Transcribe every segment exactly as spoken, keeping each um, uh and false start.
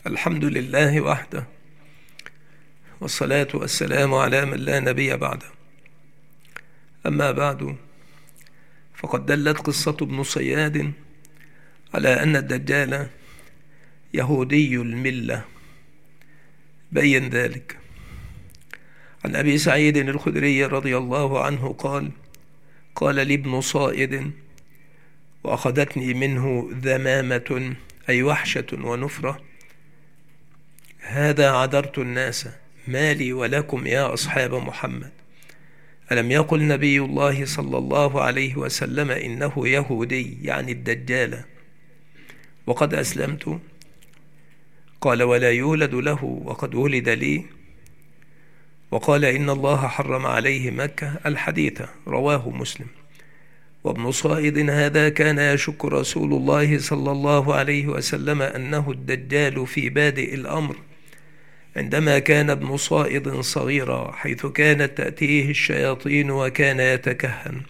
الحمد لله وحده، والصلاة والسلام على من لا نبي بعده. أما بعد، فقد دلت قصة ابن صياد على أن الدجال يهودي الملة. بين ذلك عن أبي سعيد الخدري رضي الله عنه قال: قال لي ابن صائد وأخذتني منه ذمامة، أي وحشة ونفرة: هذا عذرت الناس، ما لي ولكم يا أصحاب محمد؟ ألم يقل نبي الله صلى الله عليه وسلم إنه يهودي، يعني الدجال، وقد أسلمت؟ قال: ولا يولد له وقد ولد لي. وقال: إن الله حرم عليه مكة. الحديث رواه مسلم. وابن صائد هذا كان يشك رسول الله صلى الله عليه وسلم أنه الدجال في بادئ الأمر، عندما كان ابن صائد صغيرا، حيث كانت تأتيه الشياطين وكان يتكهن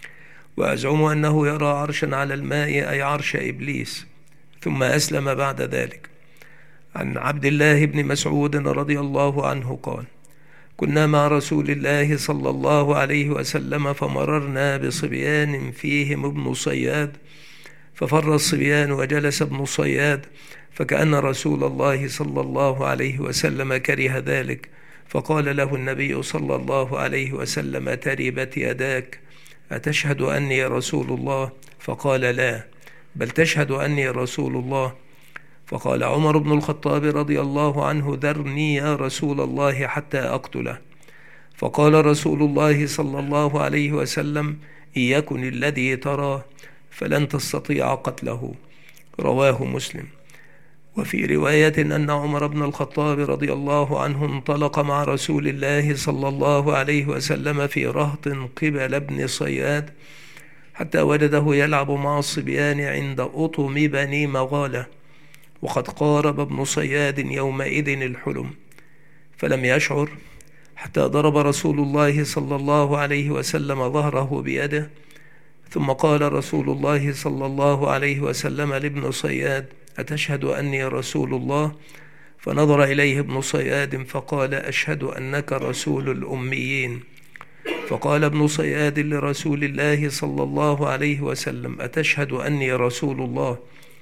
ويزعم أنه يرى عرشا على الماء، أي عرش إبليس، ثم أسلم بعد ذلك. عن عبد الله بن مسعود رضي الله عنه قال: كنا مع رسول الله صلى الله عليه وسلم فمررنا بصبيان فيهم ابن صياد، ففر الصبيان وجلس ابن صياد، فكأن رسول الله صلى الله عليه وسلم كره ذلك، فقال له النبي صلى الله عليه وسلم: تربت يداك، أتشهد أني رسول الله؟ فقال: لا، بل تشهد أني رسول الله. فقال عمر بن الخطاب رضي الله عنه: ذرني يا رسول الله حتى أقتله. فقال رسول الله صلى الله عليه وسلم: إن يكن الذي ترى فلن تستطيع قتله. رواه مسلم. وفي رواية أن عمر بن الخطاب رضي الله عنه انطلق مع رسول الله صلى الله عليه وسلم في رهط قبل ابن صياد، حتى وجده يلعب مع الصبيان عند أطم بني مغالة، وقد قارب ابن صياد يومئذ الحلم، فلم يشعر حتى ضرب رسول الله صلى الله عليه وسلم ظهره بيده، ثم قال رسول الله صلى الله عليه وسلم لابن صياد: أتشهد أني رسول الله؟ فنظر إليه ابن صياد فقال: أشهد أنك رسول الأميين. فقال ابن صياد لرسول الله صلى الله عليه وسلم: أتشهد أني رسول الله؟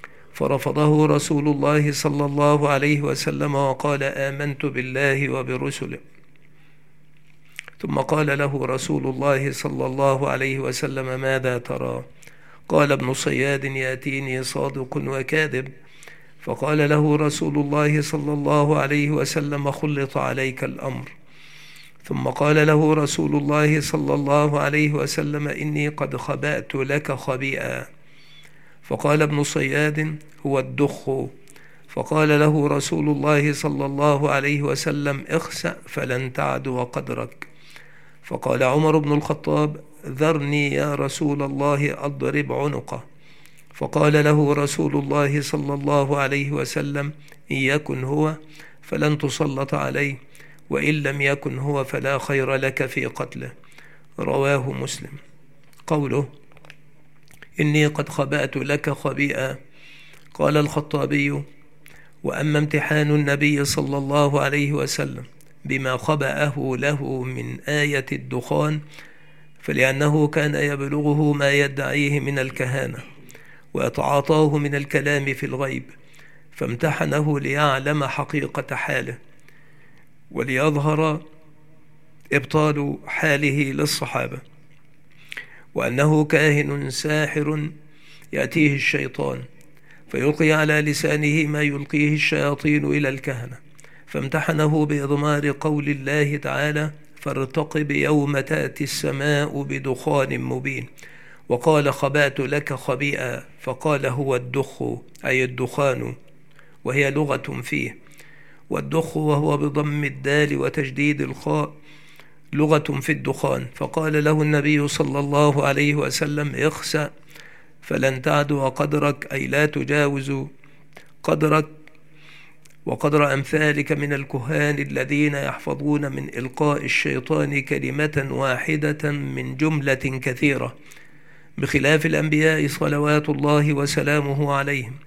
فرفضه رسول الله صلى الله عليه وسلم وقال: آمنت بالله وبرسله. ثم قال له رسول الله صلى الله عليه وسلم: ماذا ترى؟ قال ابن صياد: يأتيني صادق وكاذب. فقال له رسول الله صلى الله عليه وسلم: خلط عليك الأمر. ثم قال له رسول الله صلى الله عليه وسلم: إني قد خبأت لك خبيئا. فقال ابن صياد: هو الدخ. فقال له رسول الله صلى الله عليه وسلم: اخسأ فلن تعدو قدرك. فقال عمر بن الخطاب: ذرني يا رسول الله أضرب عنقه. فقال له رسول الله صلى الله عليه وسلم: إن يكن هو فلن تسلط عليه، وإن لم يكن هو فلا خير لك في قتله. رواه مسلم. قوله: إني قد خبأت لك خبيئا، قال الخطابي: وأما امتحان النبي صلى الله عليه وسلم بما خبأه له من آية الدخان، فلأنه كان يبلغه ما يدعيه من الكهانة ويتعاطاه من الكلام في الغيب، فامتحنه ليعلم حقيقة حاله وليظهر إبطال حاله للصحابة، وأنه كاهن ساحر يأتيه الشيطان فيلقي على لسانه ما يلقيه الشياطين إلى الكهنة، فامتحنه بإضمار قول الله تعالى: فارتقب يوم تأتي السماء بدخان مبين. وقال: خبأت لك خبيئا، فقال: هو الدخ، أي الدخان، وهي لغة فيه. والدخ وهو بضم الدال وتجديد الخاء لغة في الدخان. فقال له النبي صلى الله عليه وسلم: اخسأ فلن تعدو قدرك، أي لا تجاوز قدرك وقدر أمثالك من الكهان الذين يحفظون من إلقاء الشيطان كلمة واحدة من جملة كثيرة، بخلاف الأنبياء صلوات الله وسلامه عليهم،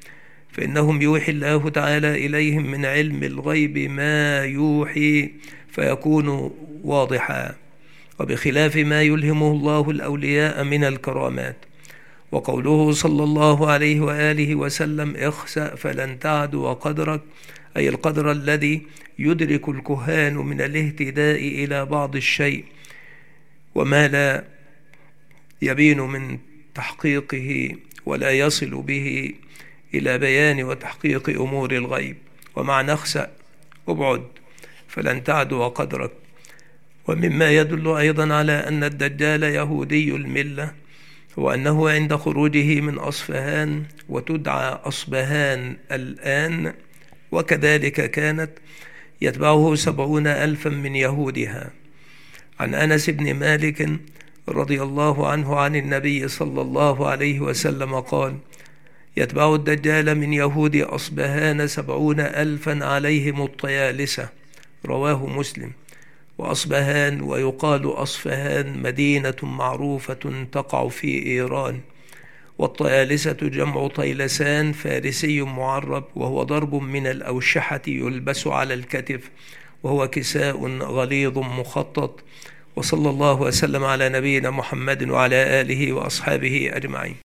فإنهم يوحي الله تعالى إليهم من علم الغيب ما يوحي فيكون واضحا، وبخلاف ما يلهمه الله الأولياء من الكرامات. وقوله صلى الله عليه وآله وسلم اخسأ فلن تعدو قدرك، أي القدر الذي يدرك الكهان من الاهتداء إلى بعض الشيء وما لا يبين من تحقيقه ولا يصل به إلى بيان وتحقيق أمور الغيب. ومعنى اخسأ ابعد فلن تعدو قدرك. ومما يدل أيضا على أن الدجال يهودي الملة هو أنه عند خروجه من أصفهان، وتدعى أصبهان الآن، وكذلك كانت، يتبعه سبعون ألفا من يهودها. عن أنس بن مالك رضي الله عنه عن النبي صلى الله عليه وسلم قال: يتبع الدجال من يهود أصبهان سبعون ألفا عليهم الطيالسة، رواه مسلم. وأصبهان ويقال أصفهان مدينة معروفة تقع في إيران، والطيالسة جمع طيلسان فارسي معرب، وهو ضرب من الأوشحة يلبس على الكتف، وهو كساء غليظ مخطط. وصلى الله وسلم على نبينا محمد وعلى آله وأصحابه أجمعين.